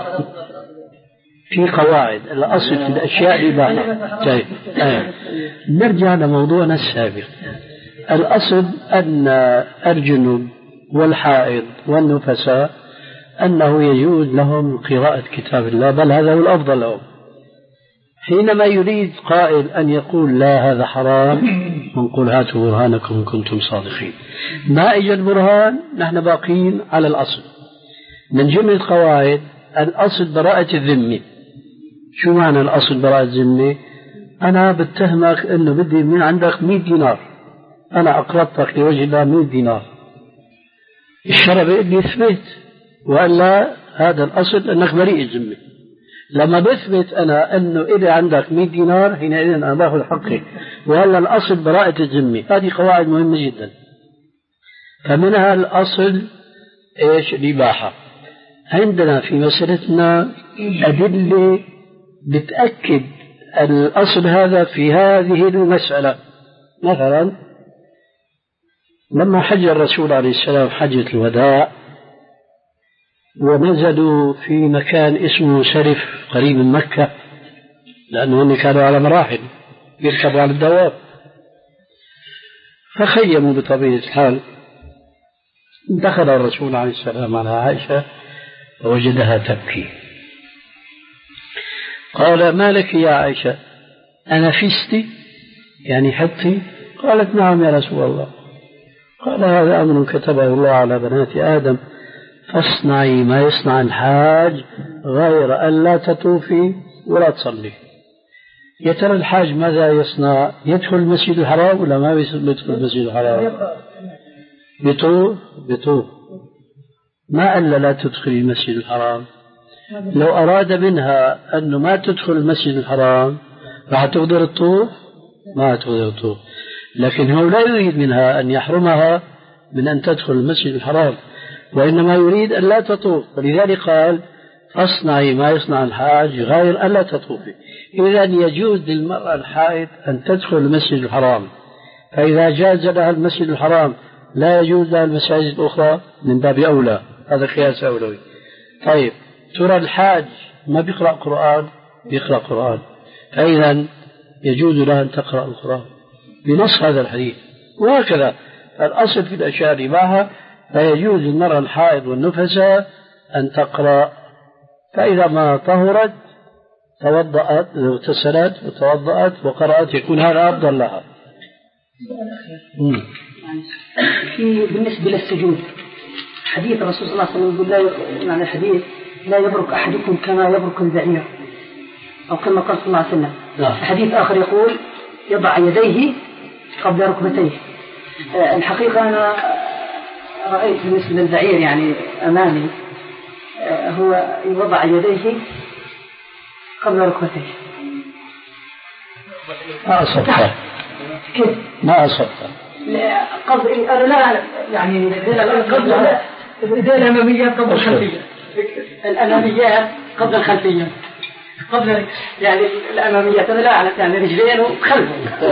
في قواعد الأصل في الأشياء الإباحة. طيب آه. نرجع لموضوعنا السابق. الأصل أن الجنوب والحائض والنفساء أنه يجوز لهم قراءة كتاب الله، بل هذا هو الأفضل لهم. حينما يريد قائل أن يقول لا هذا حرام، نقول هاتوا برهانكم إن كنتم صادقين. ما إجا البرهان نحن باقين على الأصل. من جملة القواعد الأصل براءة الذمة. شو معنى الأصل براءة الذمة؟ أنا بتهمك أنه بدي من عندك مئة دينار، أنا أقرضتك لوجه الله مئة دينار، الشرع بيقول لي اثبت، وإلا هذا الأصل أنك بريء الذمة. لما بثبت أنا أنه إذا عندك مئة دينار حينئذ أنا باخذ حقي، وهلا الأصل براءة الذمة. هذه قواعد مهمة جدا. فمنها الأصل إيش؟ الإباحة. عندنا في مسألتنا أدلة بتأكد الأصل هذا في هذه المسألة. مثلا لما حج الرسول عليه السلام حجة الوداع ونزلوا في مكان اسمه سرف قريب من مكة، لأنهم كانوا على مراحل يركبوا على الدواب، فخيموا بطبيعة الحال. دخل الرسول عليه السلام على عائشة فوجدها تبكي. قال: ما لك يا عائشة، أنفستي يعني حطي؟ قالت: نعم يا رسول الله. قال: هذا أمر كتبه الله على بنات آدم، فاصنعي ما يصنع الحاج غير أن لا تطوفي ولا تصلي. يا ترى الحاج ماذا يصنع؟ يدخل المسجد الحرام ولا ما يدخل المسجد الحرام؟ بطوف بطوف ما قال لا تدخلي المسجد الحرام. لو أراد منها أنه ما تدخل المسجد الحرام راح تقدر الطوف؟ ما تقدر الطوف. لكن هو لا يريد منها أن يحرمها من أن تدخل المسجد الحرام، وإنما يريد أن لا تطوف، ولذلك قال: فاصنعي ما يصنع الحاج غير أن لا تطوفي. إذا يجوز للمرأة الحائض أن تدخل المسجد الحرام، فإذا جاز لها المسجد الحرام لا يجوز لها المساجد الأخرى من باب أولى. هذا قياس أولوي. طيب، ترى الحاج ما بيقرأ قرآن؟ بيقرأ قرآن، فإذا يجوز لها أن تقرأ القرآن بنص هذا الحديث. وهكذا الأصل في الأشياء الإباحة، فيجوز للمرأة الحائض والنفساء أن تقرأ، فإذا ما طهرت توضأت اغتسلت وتوضأت وقرأت يكون هذا أفضل لها. في بالنسبة للسجود حديث الرسول صلى الله عليه وسلم يقول لا معنى الحديث: لا يبرك أحدكم كما يبرك البعير، أو كما قال صلى الله عليه وسلم. حديث آخر يقول: يضع يديه قبل ركبتيه. الحقيقة أنا رأيت بالنسبة للبعير يعني أمامي هو يضع يديه قبل ركبتيه. ما أصبت كيف؟ ما أصبت قبل أنا لا يعني قبل الإيدين الأماميات قبل الخلفية، الأماميات قبل الخلفية، قبل يعني الأماميات أنا لا أعرف يعني رجلين وخلف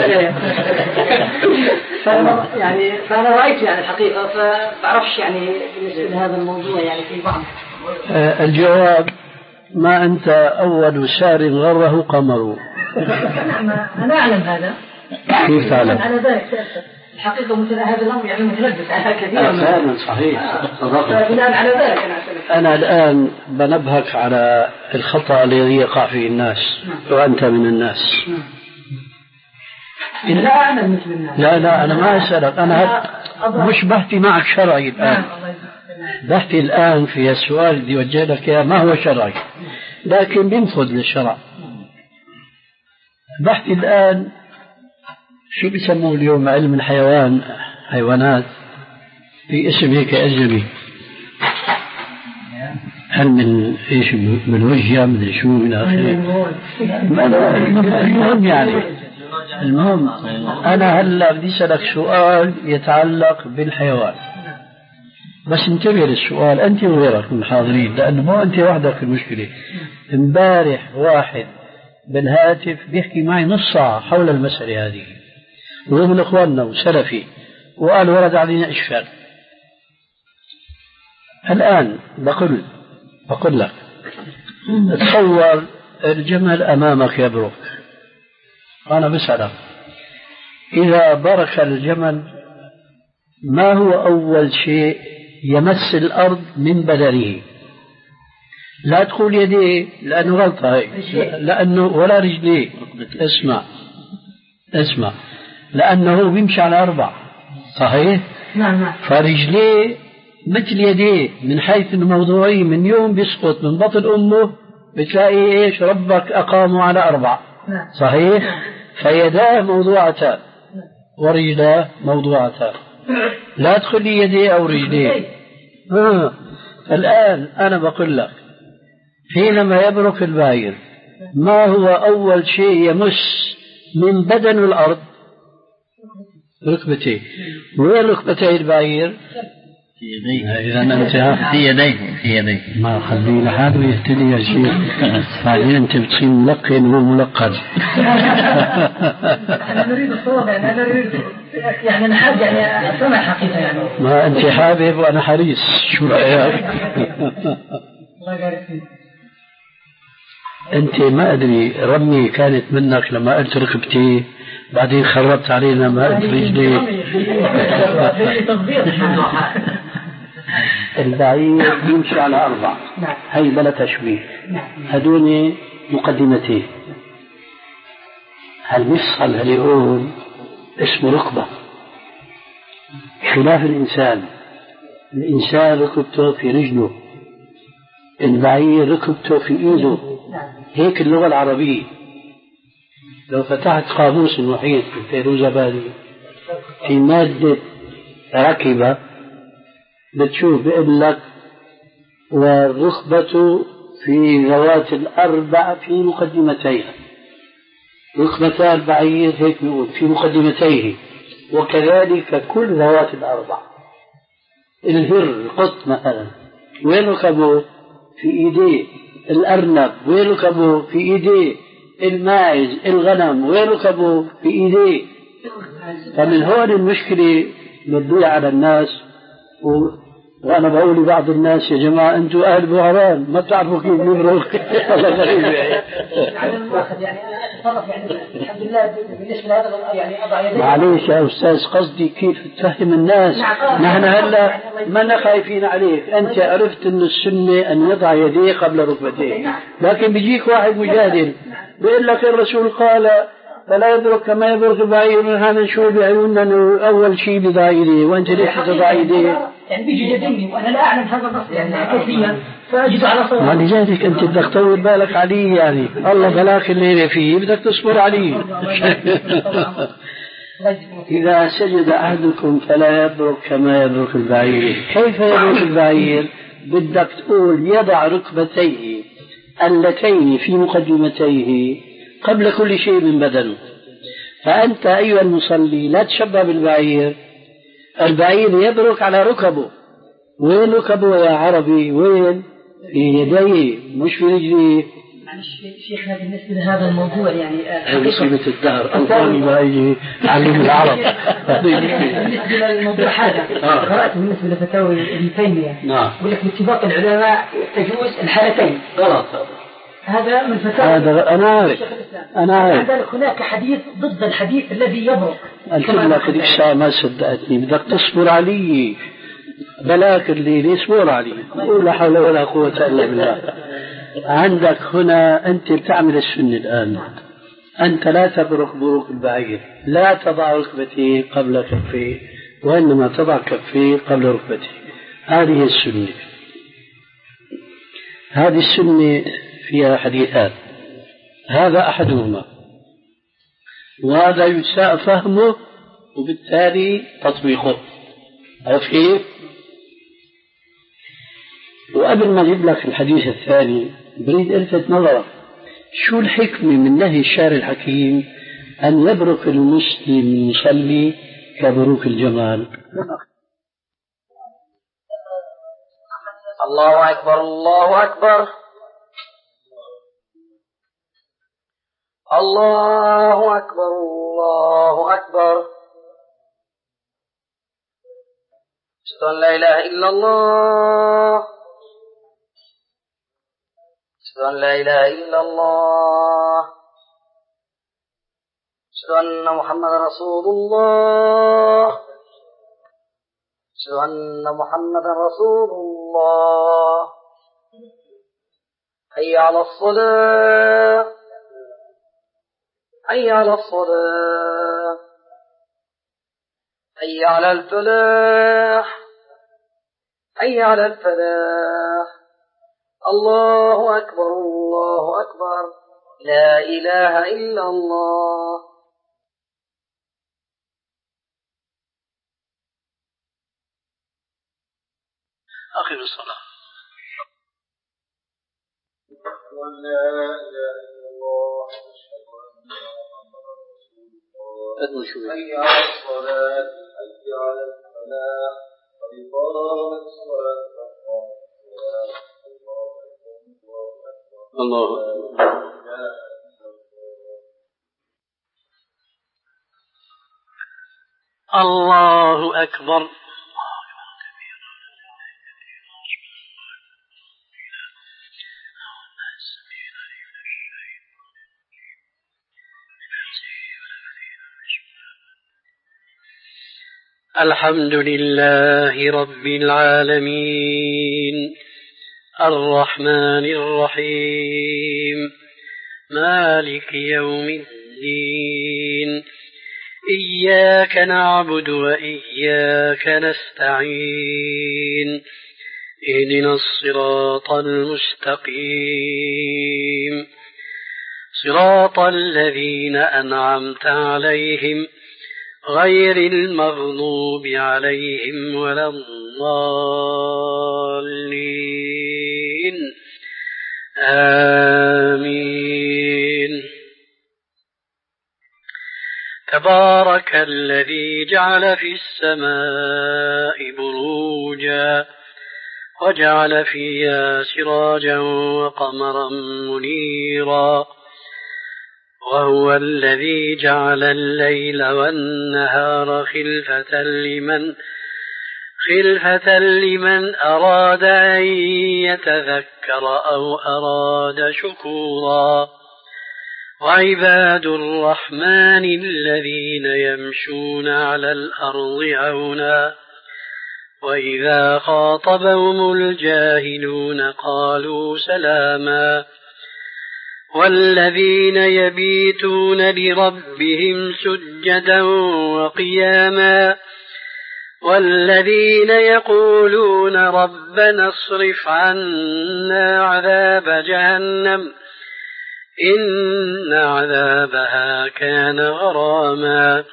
فأنا يعني فأنا رأيت يعني الحقيقة، فتعرفش يعني بالنسبة لهذا الموضوع يعني في بعض. الجواب: ما أنت أول سار غره قمر. أنا أعلم هذا. كيف تعلم؟ على ذلك الحقيقة مثل هذا الأمر يعني متلبس على كثير. فعلا صحيح. فبناء على ذلك أنا أنا الآن بنبهك على الخطأ الذي يقع فيه الناس، وأنت من الناس. لا أنا مثل الناس. لا لا أنا ما أسألك، أنا مش بحثي معك شرعي الآن، بحثي الآن في السؤال اللي وجه لك ما هو شرعي لكن بينفذ للشرع. بحثي الآن شو بيسموه اليوم علم الحيوان، حيوانات في اسم هيك أجنبي، علم من ايش بالوجه مدري شو من آخره. المهم يعني المهم أنا هلا بدي أسألك سؤال يتعلق بالحيوان، بس انتبه للسؤال أنت وغيرك من الحاضرين، لأنه مو أنت وحدك في المشكلة. امبارح واحد بالهاتف بيحكي معي نص ساعة حول المسألة هذه، وهو من إخواننا وسلفي، وقال ورد علينا إشكال. الآن بقول بقول لك تصور الجمل أمامك يبرك، أنا بسألك إذا برك الجمل ما هو أول شيء يمس الأرض من بدنه؟ لا تقول يديه لأنه غلطة هيك، لأنه ولا رجليه، اسمع اسمع لأنه بيمشي على أربع، صحيح؟ نعم. فرجليه مثل يديه من حيث الموضوعية، من يوم بيسقط من بطن أمه بتلاقي إيش ربك أقاموا على أربع، صحيح؟ فيداه موضوعتان ورجلاه موضوعتان، لا تخلي يديه أو رجليه. آه. الآن أنا بقول لك حينما يبرك البعير ما هو أول شيء يمس من بدن الأرض؟ ركبتيه. وين ركبتي البعير؟ في يديه. إذا أنت في يديه في يديه. ما خليه لحاله يهتدي يا شيخ. بعدين أنت بتصير ملقن وملقن. أنا نريد الصواب يعني أنا نريد يعني أنا حاج يعني أسمع حقيقة يعني. ما أنت حابب وأنا حريص، شو رأيك؟ الله يبارك فيك. أنت ما أدري رمي كانت منك لما قلت ركبتي، بعدين خربت علينا ما قلت رجلي. البعير يمشي على أربع، هي بلا تشبيه، هدول مقدمتين. هالمفصل اللي هون اسمه ركبة، خلاف الإنسان. الإنسان ركبته في رجله، البعير ركبته في إيده. هيك اللغة العربية. لو فتحت قاموس المحيط في فيروزابادي في مادة ركبة بتشوف بيقول لك والركبة في ذوات الأربع في مقدمتيها. ركبتا البعير هيك بيقول في مقدمتيه، وكذلك كل ذوات الأربع. الهر القط مثلا وين ركبه؟ في إيديه. الأرنب وين ركبه؟ في إيديه. الماعز الغنم وين ركبه؟ في إيديه. فمن هون المشكلة بتضيع على الناس. وأنا بقول لبعض الناس يا جماعة أنتم أهل بوهران ما بتعرفوا كيف نبرك. الله غريب يعني. الحمد لله بالنسبة لهذا يعني أضع يدي. معليش يا أستاذ، قصدي كيف تفهم الناس. نحن هلا ما خايفين عليك. أنت عرفت أن السنة أن يضع يديه قبل ركبتيه، لكن بيجيك واحد مجادل بيقول لك الرسول قال فلا يدرك كما يدرك البعير من هذا نشوف بعيوننا أنه أول شيء بضع يديه، وأنت ليش تضع يديه؟ يعني بيجي يدني وأنا لا أعلم هذا النص يعني كيفيا فأجد على صواب. ولذلك أنت بدك تطول بالك عليه يعني. الله بلاك الليلة فيه بدك تصبر عليه. إذا سجد أحدكم فلا يبرك كما يبرك البعير. كيف يبرك البعير؟ بدك تقول يضع ركبتيه اللتين في مقدمتيه قبل كل شيء من بدنه. فأنت أيها المصلي لا تشبه بالبعير. البعير يبرك على ركبه. وين ركبه يا عربي؟ وين؟ في يديه مش في رجليه. معلش شيخنا بالنسبة لهذا الموضوع يعني مصيبة الدهر أنطوني ما يجي علم العرب. بالنسبة للموضوع هذا قرأت بالنسبة لفتاوي ابن تيمية يقول لك باتفاق العلماء تجوز الحالتين. غلط هذا. هذا من فتاوى. هذا أنا عارف. أنا عارف. عندك هناك حديث ضد الحديث الذي يبرك. قلت لك ديك الساعة ما صدقتني. بدك تصبر علي. بلاك الليل اصبر علي. لا حول ولا قوة إلا بالله. عندك هنا أنت بتعمل السنة الآن. أنت لا تبرك بروك البعير. لا تضع ركبتيه قبل كفيه، وإنما تضع كفيه قبل ركبتيه. هذه السنة. هذه السنة فيها حديثان. هذا أحدهما، وهذا يساء فهمه وبالتالي تطبيقه. عرفت كيف؟ وقبل ما أجيب لك الحديث الثاني بريد ألفت نظرك شو الحكمة من نهي الشارع الحكيم أن يبرك المسلم المصلي كبروك الجمال. الله أكبر الله أكبر الله أكبر الله أكبر أشهد أن لا إله إلا الله أشهد أن لا إله إلا الله أشهد أن محمدا رسول الله أشهد أن محمدا رسول الله حي على الصلاة حي على الصلاة حي على الفلاح حي على الفلاح الله أكبر الله أكبر لا إله إلا الله. آخر الصلاة. أن لا إله إلا الله أشهد أن محمدا رسول الله حي على الصلاة حي على الفلاح قد قامت الصلاة الله الله أكبر. الحمد لله رب العالمين الرحمن الرحيم مالك يوم الدين إياك نعبد وإياك نستعين اهدنا الصراط المستقيم صراط الذين أنعمت عليهم غير المغضوب عليهم ولا الضالين آمين. تبارك الذي جعل في السماء بروجا وجعل فيها سراجا وقمرا منيرا وهو الذي جعل الليل والنهار خلفة لمن خلفة لمن أراد أن يتذكر أو أراد شكورا. وعباد الرحمن الذين يمشون على الأرض هونا وإذا خاطبهم الجاهلون قالوا سلاما. والذين يبيتون لربهم سجدا وقياما والذين يقولون ربنا اصرف عنا عذاب جهنم إن عذابها كان غراما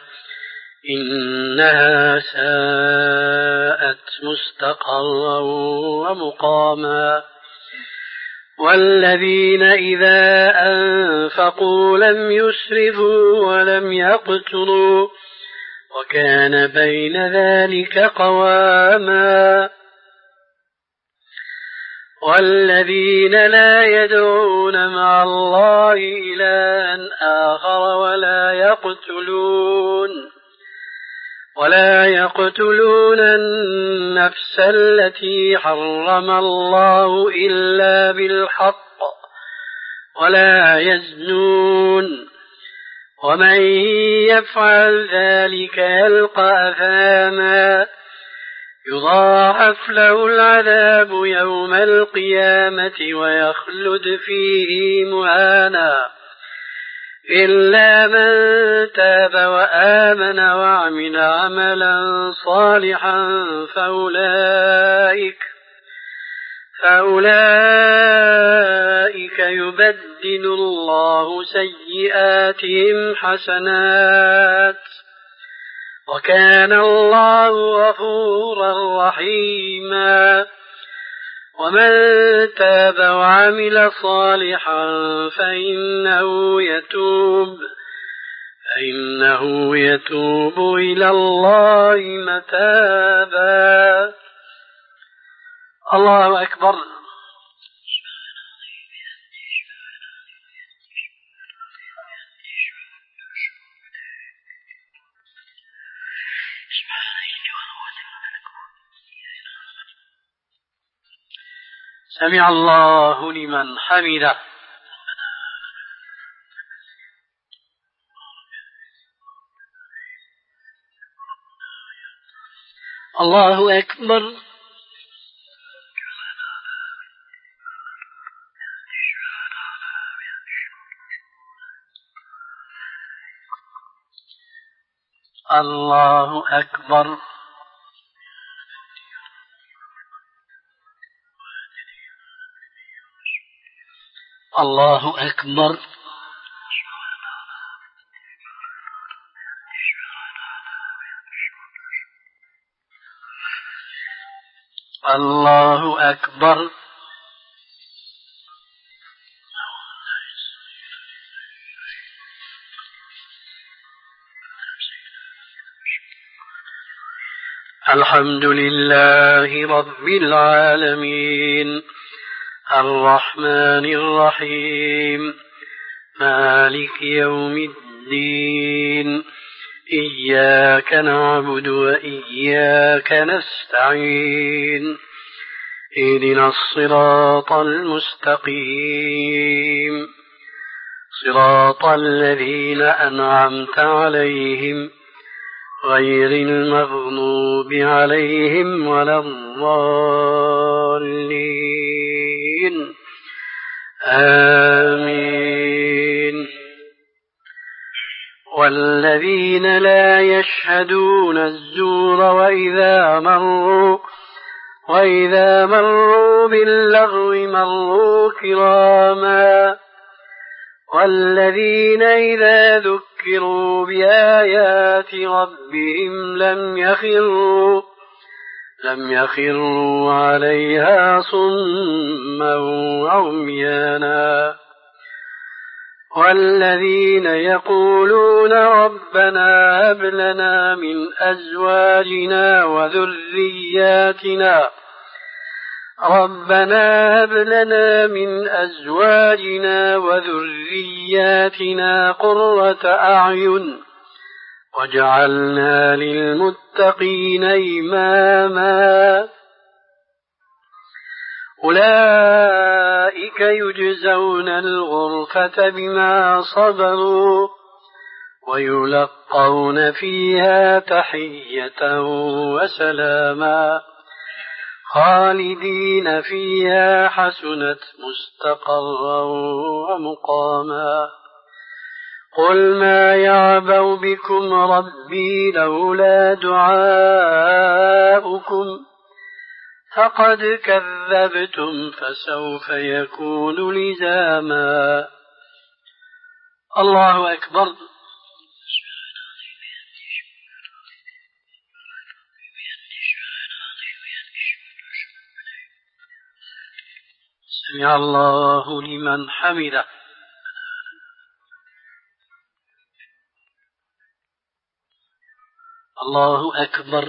إنها ساءت مستقرا ومقاما. والذين إذا أنفقوا لم يسرفوا ولم يقتروا وكان بين ذلك قواما. والذين لا يدعون مع الله إلها آخر ولا يقتلون ولا يقتلون النفس التي حرم الله إلا بالحق ولا يزنون ومن يفعل ذلك يلقى أثاما يضاعف له العذاب يوم القيامة ويخلد فيه مهانا إلا من تاب وآمن وعمل عملا صالحا فأولئك فأولئك يبدل الله سيئاتهم حسنات وكان الله غفورا رحيما. ومن تاب وعمل صالحا فإنه يتوب فإنه يتوب إلى الله متابا. الله أكبر. سمع الله لمن حمده. الله أكبر. الله أكبر. الله أكبر. الله أكبر. الحمد لله رب العالمين الرحمن الرحيم مالك يوم الدين إياك نعبد وإياك نستعين اهدنا الصراط المستقيم صراط الذين أنعمت عليهم غير المغضوب عليهم ولا الضالين آمين. والذين لا يشهدون الزور وإذا مروا وإذا مروا باللغو مروا كراما والذين إذا ذكروا بآيات ربهم لم يخروا لم يخروا عليها صما وعميانا والذين يقولون ربنا هب لنا من أزواجنا وذرياتنا ربنا هب لنا من أزواجنا وذرياتنا قرة أعين واجعلنا للمتقين إماما أولئك يجزون الغرفة بما صبروا ويلقون فيها تحية وسلاما خالدين فيها حسنت مستقرا ومقاما قل ما يعبأ بكم ربي لولا دعاؤكم فقد كذبتم فسوف يكون لزاما. الله أكبر. سمع الله لمن حمده. الله أكبر.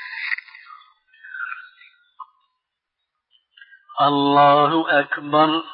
الله أكبر.